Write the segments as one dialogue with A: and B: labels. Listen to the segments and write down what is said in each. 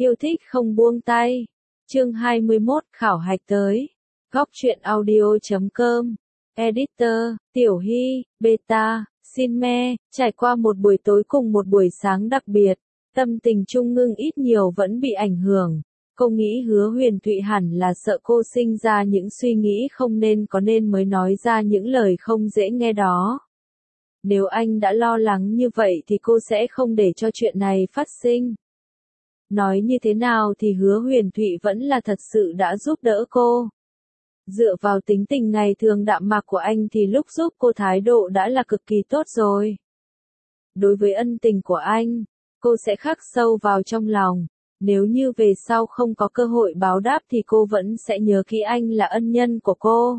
A: Yêu thích không buông tay. Chương 21 khảo hạch tới. Góc truyện audio.com. Editor, Tiểu Hy, Beta, Xin Me. Trải qua một buổi tối cùng một buổi sáng đặc biệt, tâm tình Trung Ngưng ít nhiều vẫn bị ảnh hưởng. Cô nghĩ Hứa Huyền Thụy hẳn là sợ cô sinh ra những suy nghĩ không nên có nên mới nói ra những lời không dễ nghe đó. Nếu anh đã lo lắng như vậy thì cô sẽ không để cho chuyện này phát sinh. Nói như thế nào thì Hứa Huyền Thụy vẫn là thật sự đã giúp đỡ cô. Dựa vào tính tình ngày thường đạm mạc của anh thì lúc giúp cô thái độ đã là cực kỳ tốt rồi. Đối với ân tình của anh, cô sẽ khắc sâu vào trong lòng. Nếu như về sau không có cơ hội báo đáp thì cô vẫn sẽ nhớ kỹ anh là ân nhân của cô.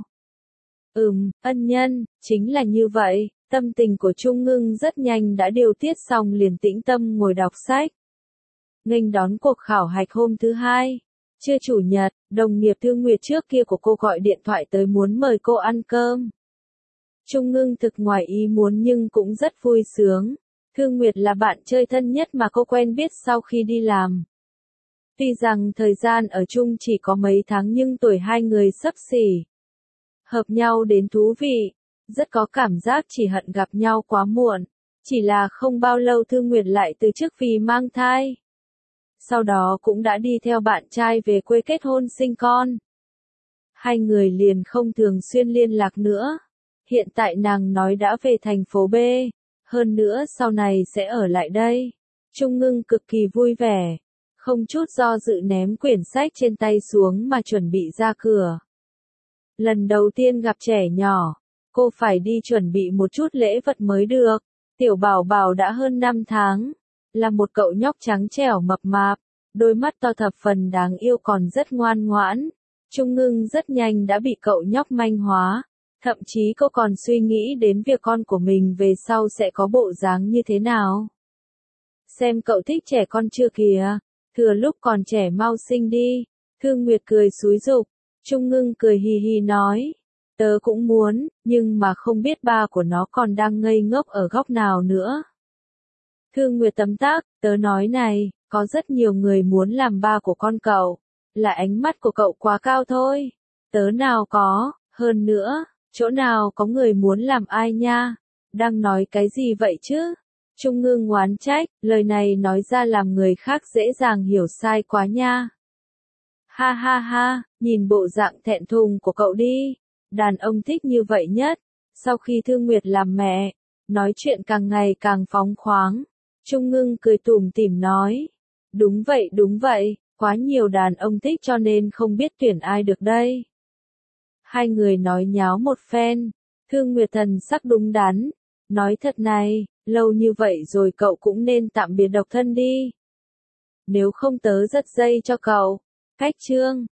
A: Ân nhân, chính là như vậy. Tâm tình của Trung Ngưng rất nhanh đã điều tiết xong liền tĩnh tâm ngồi đọc sách. Nghênh đón cuộc khảo hạch hôm thứ hai. Trưa chủ nhật, đồng nghiệp Thương Nguyệt trước kia của cô gọi điện thoại tới muốn mời cô ăn cơm. Trung Ngưng thực ngoài ý muốn nhưng cũng rất vui sướng. Thương Nguyệt là bạn chơi thân nhất mà cô quen biết sau khi đi làm. Tuy rằng thời gian ở chung chỉ có mấy tháng nhưng tuổi hai người xấp xỉ. Hợp nhau đến thú vị. Rất có cảm giác chỉ hận gặp nhau quá muộn. Chỉ là không bao lâu Thương Nguyệt lại từ chức vì mang thai. Sau đó cũng đã đi theo bạn trai về quê kết hôn sinh con. Hai người liền không thường xuyên liên lạc nữa. Hiện tại nàng nói đã về thành phố B. Hơn nữa sau này sẽ ở lại đây. Trung Ngưng cực kỳ vui vẻ. Không chút do dự ném quyển sách trên tay xuống mà chuẩn bị ra cửa. Lần đầu tiên gặp trẻ nhỏ. Cô phải đi chuẩn bị một chút lễ vật mới được. Tiểu Bảo Bảo đã hơn 5 tháng. Là một cậu nhóc trắng trẻo mập mạp. Đôi mắt to thập phần đáng yêu còn rất ngoan ngoãn. Trung Ngưng rất nhanh đã bị cậu nhóc manh hóa. Thậm chí cô còn suy nghĩ đến việc con của mình về sau sẽ có bộ dáng như thế nào. Xem cậu thích trẻ con chưa kìa. Thừa lúc còn trẻ mau sinh đi. Thương Nguyệt cười xúi giục. Trung Ngưng cười hì hì nói. Tớ cũng muốn, nhưng mà không biết ba của nó còn đang ngây ngốc ở góc nào nữa. Thương Nguyệt tấm tắc, tớ nói này, có rất nhiều người muốn làm ba của con cậu. Là ánh mắt của cậu quá cao thôi. Tớ nào có, hơn nữa, chỗ nào có người muốn làm ai nha. Đang nói cái gì vậy chứ? Trung Ngưng oán trách, lời này nói ra làm người khác dễ dàng hiểu sai quá nha. Ha ha ha, nhìn bộ dạng thẹn thùng của cậu đi. Đàn ông thích như vậy nhất. Sau khi Thương Nguyệt làm mẹ, nói chuyện càng ngày càng phóng khoáng. Trung Ngưng cười tủm tỉm nói. Đúng vậy, quá nhiều đàn ông thích cho nên không biết tuyển ai được đây. Hai người nói nháo một phen. Thương Nguyệt thần sắc đúng đắn. Nói thật này, lâu như vậy rồi cậu cũng nên tạm biệt độc thân đi. Nếu không tớ giật dây cho cậu. Cách chương.